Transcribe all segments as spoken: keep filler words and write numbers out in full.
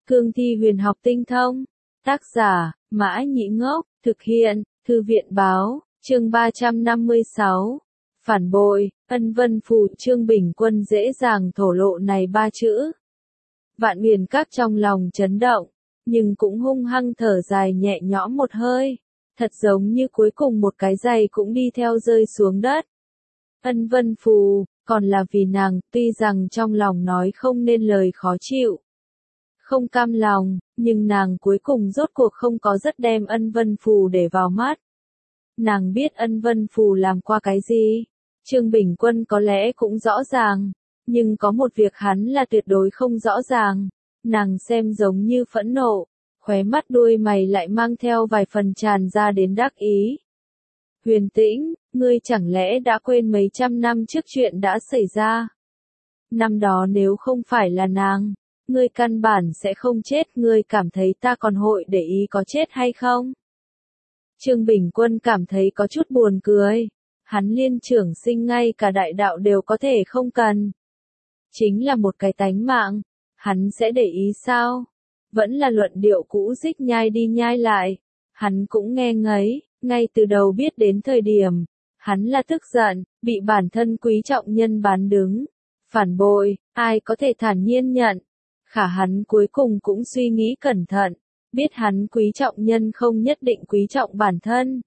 Cương thi huyền học tinh thông. Tác giả, Mã Nhĩ Ngốc, thực hiện, Thư viện báo, chương ba trăm năm mươi sáu. Phản bội, Ân Vân Phù. Trương Bình Quân dễ dàng thổ lộ này ba chữ. Vạn Huyền Các trong lòng chấn động, nhưng cũng hung hăng thở dài nhẹ nhõm một hơi. Thật giống như cuối cùng một cái giày cũng đi theo rơi xuống đất. Ân Vân Phù, còn là vì nàng, tuy rằng trong lòng nói không nên lời khó chịu. Không cam lòng, nhưng nàng cuối cùng rốt cuộc không có rất đem Ân Vân Phù để vào mắt. Nàng biết Ân Vân Phù làm qua cái gì. Trương Bình Quân có lẽ cũng rõ ràng, nhưng có một việc hắn là tuyệt đối không rõ ràng. Nàng xem giống như phẫn nộ, khóe mắt đuôi mày lại mang theo vài phần tràn ra đến đắc ý. Huyền Tĩnh, ngươi chẳng lẽ đã quên mấy trăm năm trước chuyện đã xảy ra? Năm đó nếu không phải là nàng, ngươi căn bản sẽ không chết, ngươi cảm thấy ta còn hội để ý có chết hay không? Trương Bình Quân cảm thấy có chút buồn cười. Hắn Liên trưởng sinh ngay cả đại đạo đều có thể không cần. Chính là một cái tánh mạng, hắn sẽ để ý sao? Vẫn là luận điệu cũ dích nhai đi nhai lại. Hắn cũng nghe ngấy, ngay từ đầu biết đến thời điểm. Hắn là tức giận, bị bản thân quý trọng nhân bán đứng. Phản bội, ai có thể thản nhiên nhận. Khả hắn cuối cùng cũng suy nghĩ cẩn thận. Biết hắn quý trọng nhân không nhất định quý trọng bản thân.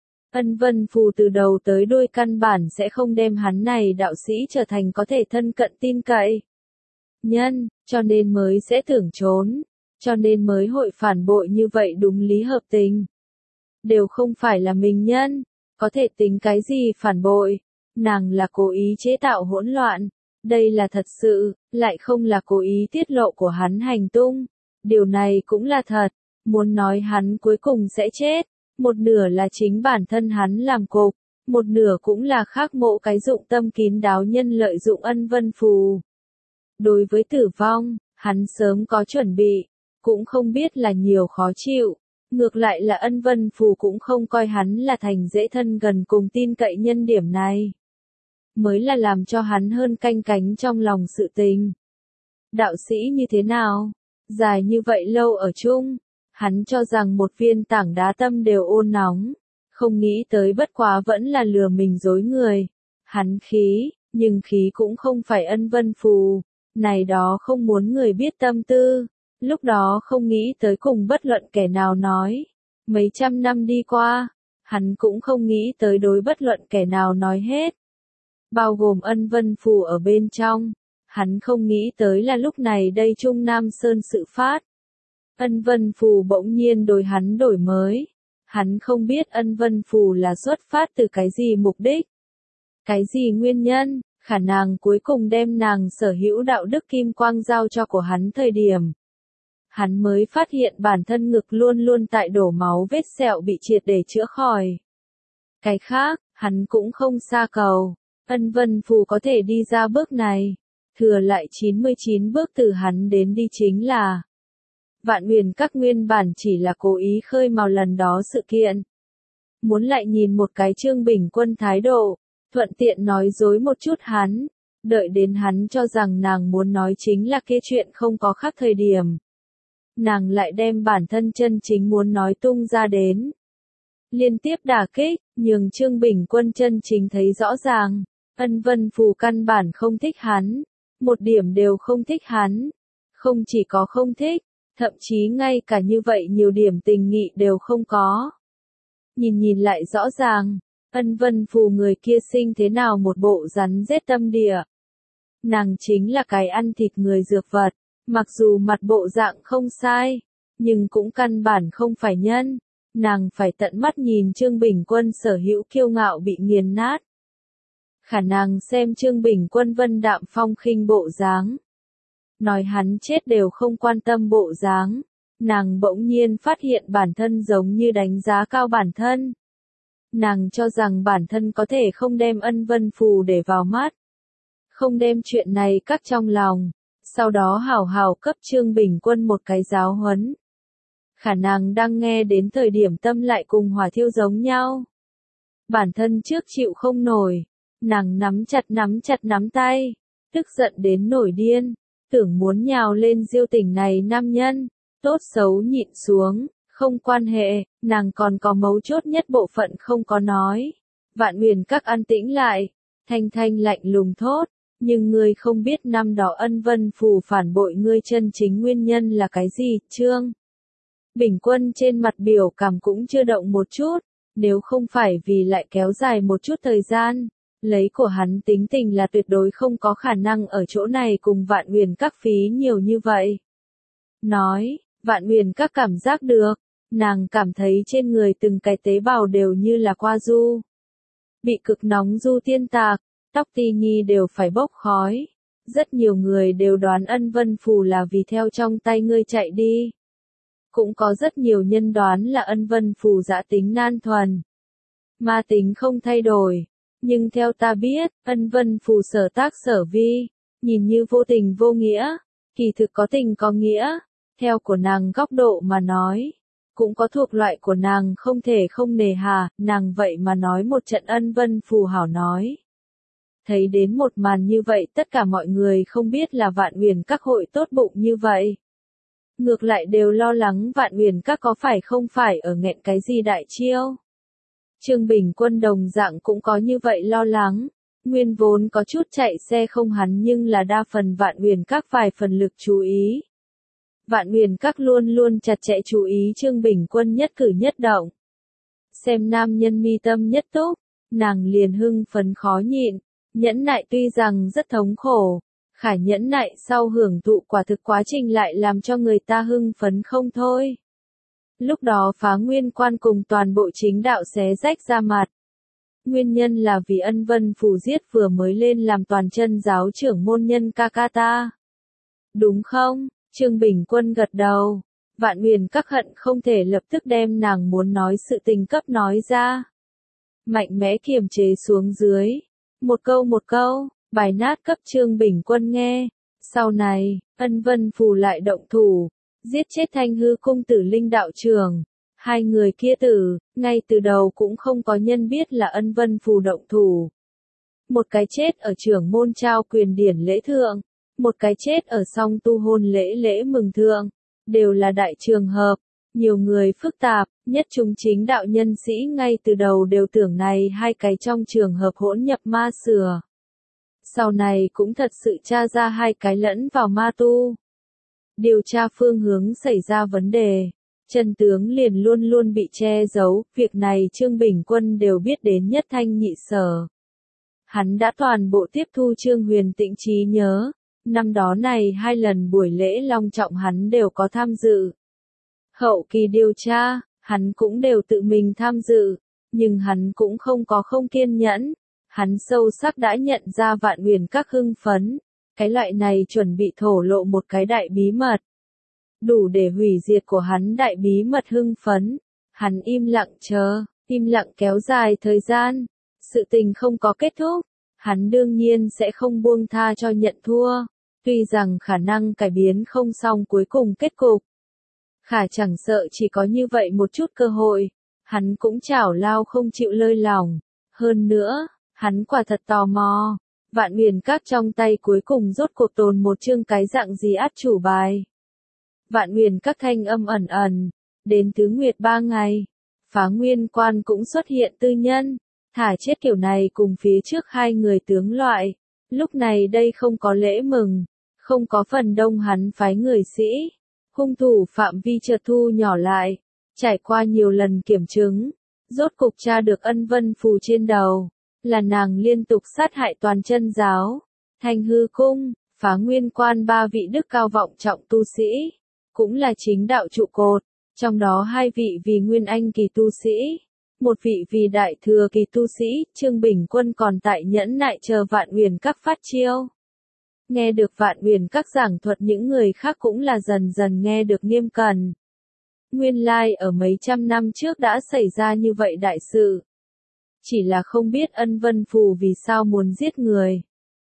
Ân Vân Phù từ đầu tới đuôi căn bản sẽ không đem hắn này đạo sĩ trở thành có thể thân cận tin cậy. Nhân, cho nên mới sẽ tưởng trốn. Cho nên mới hội phản bội như vậy đúng lý hợp tình. Đều không phải là mình nhân, có thể tính cái gì phản bội. Nàng là cố ý chế tạo hỗn loạn. Đây là thật sự, lại không là cố ý tiết lộ của hắn hành tung. Điều này cũng là thật, muốn nói hắn cuối cùng sẽ chết. Một nửa là chính bản thân hắn làm cục, một nửa cũng là khác mộ cái dụng tâm kín đáo nhân lợi dụng Ân Vân Phù. Đối với tử vong, hắn sớm có chuẩn bị, cũng không biết là nhiều khó chịu. Ngược lại là Ân Vân Phù cũng không coi hắn là thành dễ thân gần cùng tin cậy nhân điểm này. Mới là làm cho hắn hơn canh cánh trong lòng sự tình. Đạo sĩ như thế nào? Dài như vậy lâu ở chung. Hắn cho rằng một viên tảng đá tâm đều ôn nóng, không nghĩ tới bất quá vẫn là lừa mình dối người. Hắn khí, nhưng khí cũng không phải Ân Vân Phù, này đó không muốn người biết tâm tư, lúc đó không nghĩ tới cùng bất luận kẻ nào nói. Mấy trăm năm đi qua, hắn cũng không nghĩ tới đối bất luận kẻ nào nói hết. Bao gồm Ân Vân Phù ở bên trong, hắn không nghĩ tới là lúc này đây Trung Nam Sơn sự phát. Ân Vân Phù bỗng nhiên đối hắn đổi mới. Hắn không biết Ân Vân Phù là xuất phát từ cái gì mục đích. Cái gì nguyên nhân, khả năng cuối cùng đem nàng sở hữu đạo đức kim quang giao cho của hắn thời điểm. Hắn mới phát hiện bản thân ngực luôn luôn tại đổ máu vết sẹo bị triệt để chữa khỏi. Cái khác, hắn cũng không xa cầu. Ân Vân Phù có thể đi ra bước này. Thừa lại chín mươi chín bước từ hắn đến đi chính là Vạn Huyền Các nguyên bản chỉ là cố ý khơi mào lần đó sự kiện. Muốn lại nhìn một cái Trương Bình Quân thái độ, thuận tiện nói dối một chút hắn, đợi đến hắn cho rằng nàng muốn nói chính là kia chuyện không có khác thời điểm. Nàng lại đem bản thân chân chính muốn nói tung ra đến. Liên tiếp đả kích, nhường Trương Bình Quân chân chính thấy rõ ràng, Ân Vân Phù căn bản không thích hắn, một điểm đều không thích hắn, không chỉ có không thích, thậm chí ngay cả như vậy nhiều điểm tình nghị đều không có. Nhìn nhìn lại rõ ràng, Ân Vân Phù người kia sinh thế nào một bộ rắn rết tâm địa. Nàng chính là cái ăn thịt người dược vật, mặc dù mặt bộ dạng không sai, nhưng cũng căn bản không phải nhân. Nàng phải tận mắt nhìn Trương Bình Quân sở hữu kiêu ngạo bị nghiền nát. Khả năng xem Trương Bình Quân vân đạm phong khinh bộ dáng. Nói hắn chết đều không quan tâm bộ dáng. Nàng bỗng nhiên phát hiện bản thân giống như đánh giá cao bản thân. Nàng cho rằng bản thân có thể không đem Ân Vân Phù để vào mắt. Không đem chuyện này cắt trong lòng. Sau đó hào hào cấp Trương Bình Quân một cái giáo huấn. Khả năng đang nghe đến thời điểm tâm lại cùng hỏa thiêu giống nhau. Bản thân trước chịu không nổi. Nàng nắm chặt nắm chặt nắm tay. Tức giận đến nổi điên. tưởng muốn nhào lên Diêu Tỉnh này nam nhân, tốt xấu nhịn xuống, không quan hệ, nàng còn có mấu chốt nhất bộ phận không có nói. Vạn Huyền Các an tĩnh lại, Thanh Thanh lạnh lùng thốt, nhưng ngươi không biết năm đó Ân Vân Phù phản bội ngươi chân chính nguyên nhân là cái gì, Trương? Bình Quân trên mặt biểu cảm cũng chưa động một chút, nếu không phải vì lại kéo dài một chút thời gian, lấy của hắn tính tình là tuyệt đối không có khả năng ở chỗ này cùng Vạn Huyền Các phí nhiều như vậy. Nói, Vạn Huyền Các cảm giác được, nàng cảm thấy trên người từng cái tế bào đều như là qua du. Bị cực nóng du tiên tạc, tóc ti nhi đều phải bốc khói. Rất nhiều người đều đoán Ân Vân Phù là vì theo trong tay ngươi chạy đi. Cũng có rất nhiều nhân đoán là Ân Vân Phù dã tính nan thuần. Ma tính không thay đổi. Nhưng theo ta biết, Ân Vân Phù sở tác sở vi, nhìn như vô tình vô nghĩa, kỳ thực có tình có nghĩa. Theo của nàng góc độ mà nói, cũng có thuộc loại của nàng không thể không nề hà, nàng vậy mà nói một trận Ân Vân Phù hảo nói. Thấy đến một màn như vậy tất cả mọi người không biết là Vạn Huyền Các hội tốt bụng như vậy. Ngược lại đều lo lắng Vạn Huyền Các có phải không phải ở nghẹn cái gì đại chiêu. Trương Bình Quân đồng dạng cũng có như vậy lo lắng, nguyên vốn có chút chạy xe không hắn nhưng là đa phần Vạn Huyền Các vài phần lực chú ý. Vạn Huyền Các luôn luôn chặt chẽ chú ý Trương Bình Quân nhất cử nhất động. Xem nam nhân mi tâm nhất túc, nàng liền hưng phấn khó nhịn, nhẫn nại tuy rằng rất thống khổ, khả nhẫn nại sau hưởng thụ quả thực quá trình lại làm cho người ta hưng phấn không thôi. Lúc đó Phá Nguyên Quan cùng toàn bộ chính đạo xé rách ra mặt. Nguyên nhân là vì Ân Vân Phù giết vừa mới lên làm toàn chân giáo trưởng môn nhân Kakata. Đúng không? Trương Bình Quân gật đầu. Vạn Huyền Các hận không thể lập tức đem nàng muốn nói sự tình cấp nói ra. Mạnh mẽ kiềm chế xuống dưới. Một câu một câu, bài nát cấp Trương Bình Quân nghe. Sau này, Ân Vân Phù lại động thủ, giết chết Thanh Hư Cung Tử Linh đạo trưởng. Hai người kia tử, ngay từ đầu cũng không có nhân biết là Ân Vân Phù động thủ. Một cái chết ở trưởng môn trao quyền điển lễ thượng, một cái chết ở song tu hôn lễ lễ mừng thượng, đều là đại trường hợp. Nhiều người phức tạp, nhất chúng chính đạo nhân sĩ ngay từ đầu đều tưởng này hai cái trong trường hợp hỗn nhập ma sửa. Sau này cũng thật sự tra ra hai cái lẫn vào ma tu. Điều tra phương hướng xảy ra vấn đề, chân tướng liền luôn luôn bị che giấu, việc này Trương Bình Quân đều biết đến nhất thanh nhị sở. Hắn đã toàn bộ tiếp thu Trương Huyền Tĩnh trí nhớ, năm đó này hai lần buổi lễ long trọng hắn đều có tham dự. Hậu kỳ điều tra, hắn cũng đều tự mình tham dự, nhưng hắn cũng không có không kiên nhẫn. Hắn sâu sắc đã nhận ra Vạn Huyền Các hưng phấn, cái loại này chuẩn bị thổ lộ một cái đại bí mật. Đủ để hủy diệt của hắn đại bí mật hưng phấn. Hắn im lặng chờ, im lặng kéo dài thời gian. Sự tình không có kết thúc, hắn đương nhiên sẽ không buông tha cho nhận thua. Tuy rằng khả năng cải biến không xong cuối cùng kết cục. Khả chẳng sợ chỉ có như vậy một chút cơ hội, hắn cũng chảo lao không chịu lơi lòng. Hơn nữa, hắn quả thật tò mò, Vạn Huyền Các trong tay cuối cùng rốt cuộc tồn một chương cái dạng gì át chủ bài. Vạn Huyền Các thanh âm ẩn ẩn, đến tứ nguyệt ba ngày, Phá Nguyên Quan cũng xuất hiện tư nhân, thả chết kiểu này cùng phía trước hai người tướng loại. Lúc này đây không có lễ mừng, không có phần đông hắn phái người sĩ. Hung thủ phạm vi chợt thu nhỏ lại, trải qua nhiều lần kiểm chứng, rốt cục tra được Ân Vân Phù trên đầu, là nàng liên tục sát hại toàn chân giáo, Thanh Hư Cung, Phá Nguyên Quan ba vị đức cao vọng trọng tu sĩ, cũng là chính đạo trụ cột, trong đó hai vị vì Nguyên Anh kỳ tu sĩ, một vị vì Đại Thừa kỳ tu sĩ, Trương Bình Quân còn tại nhẫn nại chờ Vạn Huyền Các phát chiêu. Nghe được Vạn Huyền Các giảng thuật những người khác cũng là dần dần nghe được nghiêm cẩn. Nguyên lai ở mấy trăm năm trước đã xảy ra như vậy đại sự. Chỉ là không biết Ân Vân Phù vì sao muốn giết người.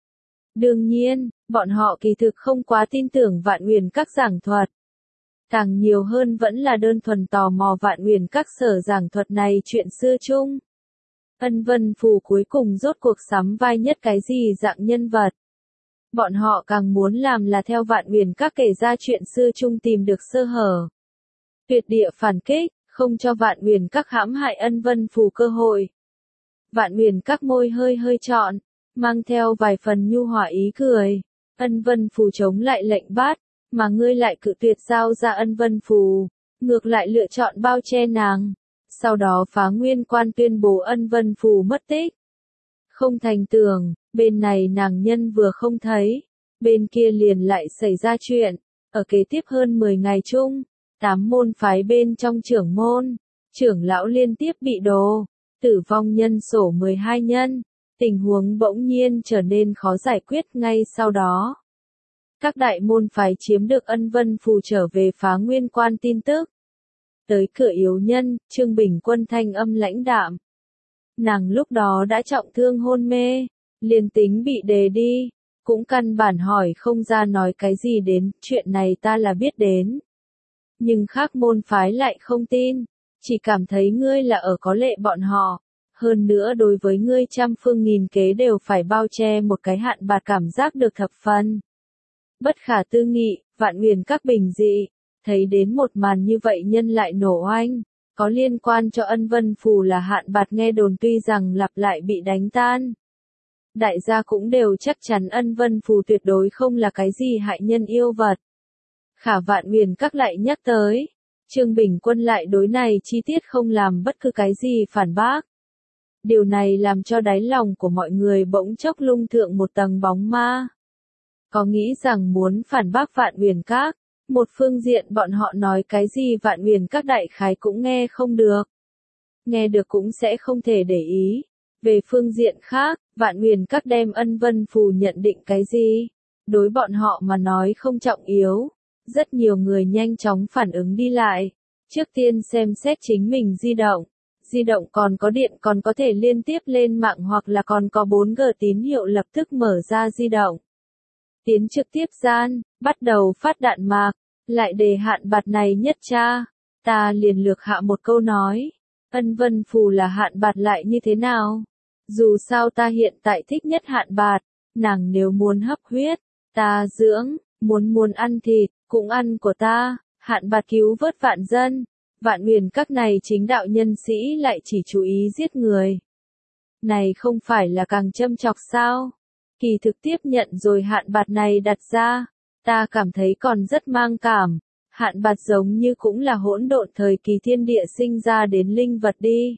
Đương nhiên, bọn họ kỳ thực không quá tin tưởng Vạn Huyền Các giảng thuật. Càng nhiều hơn vẫn là đơn thuần tò mò Vạn Huyền Các sở giảng thuật này chuyện xưa chung. Ân Vân Phù cuối cùng rốt cuộc sắm vai nhất cái gì dạng nhân vật. bọn họ càng muốn làm là theo Vạn Uyển Các kể ra chuyện xưa chung tìm được sơ hở. Tuyệt địa phản kích, không cho Vạn Uyển Các hãm hại Ân Vân Phù cơ hội. Vạn Uyển Các môi hơi hơi trọn, mang theo vài phần nhu hòa ý cười. Ân Vân Phù chống lại lệnh bắt, mà ngươi lại cự tuyệt giao ra Ân Vân Phù, ngược lại lựa chọn bao che nàng. Sau đó Phá Nguyên Quan tuyên bố Ân Vân Phù mất tích. Không thành tưởng, bên này nàng nhân vừa không thấy, bên kia liền lại xảy ra chuyện. Ở kế tiếp hơn mười ngày chung, tám môn phái bên trong trưởng môn, trưởng lão liên tiếp bị đồ, tử vong nhân sổ mười hai nhân, tình huống bỗng nhiên trở nên khó giải quyết ngay sau đó. Các đại môn phái chiếm được Ân Vân Phù trở về Phá Nguyên Quan tin tức. Tới cửa yếu nhân, Trương Bình Quân thanh âm lãnh đạm. Nàng lúc đó đã trọng thương hôn mê, liền tính bị đề đi, cũng căn bản hỏi không ra nói cái gì đến, chuyện này ta là biết đến. Nhưng khác môn phái lại không tin, chỉ cảm thấy ngươi là ở có lệ bọn họ, hơn nữa đối với ngươi trăm phương nghìn kế đều phải bao che một cái hạn bạc cảm giác được thập phần. Bất khả tư nghị, Vạn Uyển Các bình dị, thấy đến một màn như vậy nhân lại nổ oanh, có liên quan cho Ân Vân Phù là hạn bạt nghe đồn tuy rằng lặp lại bị đánh tan. Đại gia cũng đều chắc chắn Ân Vân Phù tuyệt đối không là cái gì hại nhân yêu vật. Khả Vạn Uyển Các lại nhắc tới, Trương Bình Quân lại đối này chi tiết không làm bất cứ cái gì phản bác. Điều này làm cho đáy lòng của mọi người bỗng chốc lung thượng một tầng bóng ma. Có nghĩ rằng muốn phản bác Vạn Uyển Các, một phương diện bọn họ nói cái gì Vạn Uyển Các đại khái cũng nghe không được. Nghe được cũng sẽ không thể để ý. Về phương diện khác, Vạn Uyển Các đem Ân Vân Phù nhận định cái gì? Đối bọn họ mà nói không trọng yếu. Rất nhiều người nhanh chóng phản ứng đi lại. Trước tiên xem xét chính mình di động. Di động còn có điện còn có thể liên tiếp lên mạng hoặc là còn có bốn G tín hiệu lập tức mở ra di động. Tiến trực tiếp gian, bắt đầu phát đạn mạc, lại đề hạn bạt này nhất tra. Ta liền lược hạ một câu nói. Ân Vân Phù là hạn bạt lại như thế nào? Dù sao ta hiện tại thích nhất hạn bạt, nàng nếu muốn hấp huyết, ta dưỡng, muốn muốn ăn thịt, cũng ăn của ta, hạn bạt cứu vớt vạn dân. Vạn Uyển Các này chính đạo nhân sĩ lại chỉ chú ý giết người. Này không phải là càng châm chọc sao? Kỳ thực tiếp nhận rồi hạn bạt này đặt ra, ta cảm thấy còn rất mang cảm. Hạn bạt giống như cũng là hỗn độn thời kỳ thiên địa sinh ra đến linh vật đi.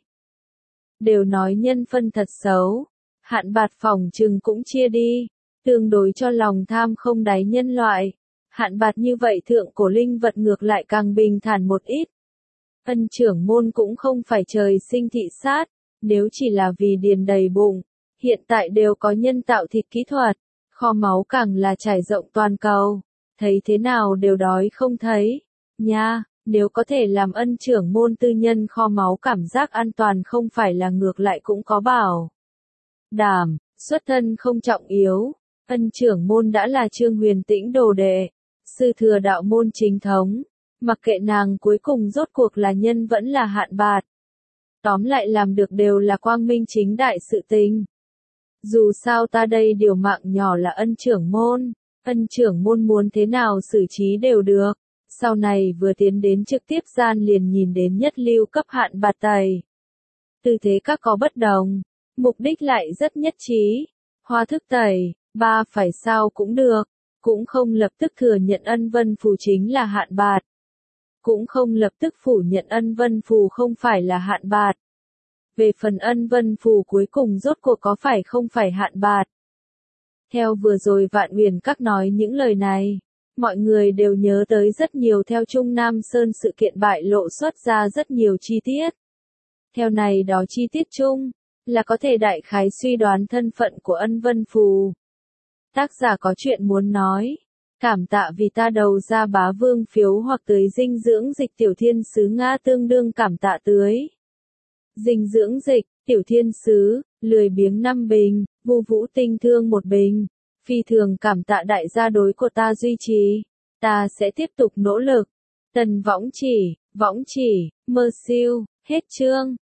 Đều nói nhân phân thật xấu, hạn bạt phòng trừng cũng chia đi, tương đối cho lòng tham không đáy nhân loại. Hạn bạt như vậy thượng cổ linh vật ngược lại càng bình thản một ít. Ân trưởng môn cũng không phải trời sinh thị sát, nếu chỉ là vì điền đầy bụng, hiện tại đều có nhân tạo thịt kỹ thuật, kho máu càng là trải rộng toàn cầu, thấy thế nào đều đói không thấy. Nha, nếu có thể làm ân trưởng môn tư nhân kho máu cảm giác an toàn không phải là ngược lại cũng có bảo đảm, xuất thân không trọng yếu. Ân trưởng môn đã là Trương Huyền Tĩnh đồ đệ, sư thừa đạo môn chính thống, mặc kệ nàng cuối cùng rốt cuộc là nhân vẫn là hạn bạt. Tóm lại làm được đều là quang minh chính đại sự tình. Dù sao ta đây điều mạng nhỏ là ân trưởng môn, ân trưởng môn muốn thế nào xử trí đều được. Sau này vừa tiến đến trực tiếp gian liền nhìn đến nhất lưu cấp hạn bạt tẩy. Tư thế các có bất đồng, mục đích lại rất nhất trí. Hoa thức tẩy, ba phải sao cũng được, cũng không lập tức thừa nhận Ân Vân Phù chính là hạn bạt. Cũng không lập tức phủ nhận Ân Vân Phù không phải là hạn bạt. Về phần Ân Vân Phù cuối cùng rốt cuộc có phải không phải hạn bạt. Theo vừa rồi Vạn Uyển Các nói những lời này, mọi người đều nhớ tới rất nhiều theo Trung Nam Sơn sự kiện bại lộ xuất ra rất nhiều chi tiết. Theo này đó chi tiết chung, là có thể đại khái suy đoán thân phận của Ân Vân Phù. Tác giả có chuyện muốn nói. Cảm tạ vì ta đầu ra bá vương phiếu hoặc tưới dinh dưỡng dịch tiểu thiên sứ Nga tương đương cảm tạ tưới. Dinh dưỡng dịch, tiểu thiên sứ, lười biếng năm bình, vu vũ tinh thương một bình. Phi thường cảm tạ đại gia đối của ta duy trì. Ta sẽ tiếp tục nỗ lực. Tần võng chỉ, võng chỉ, mơ siêu, hết chương.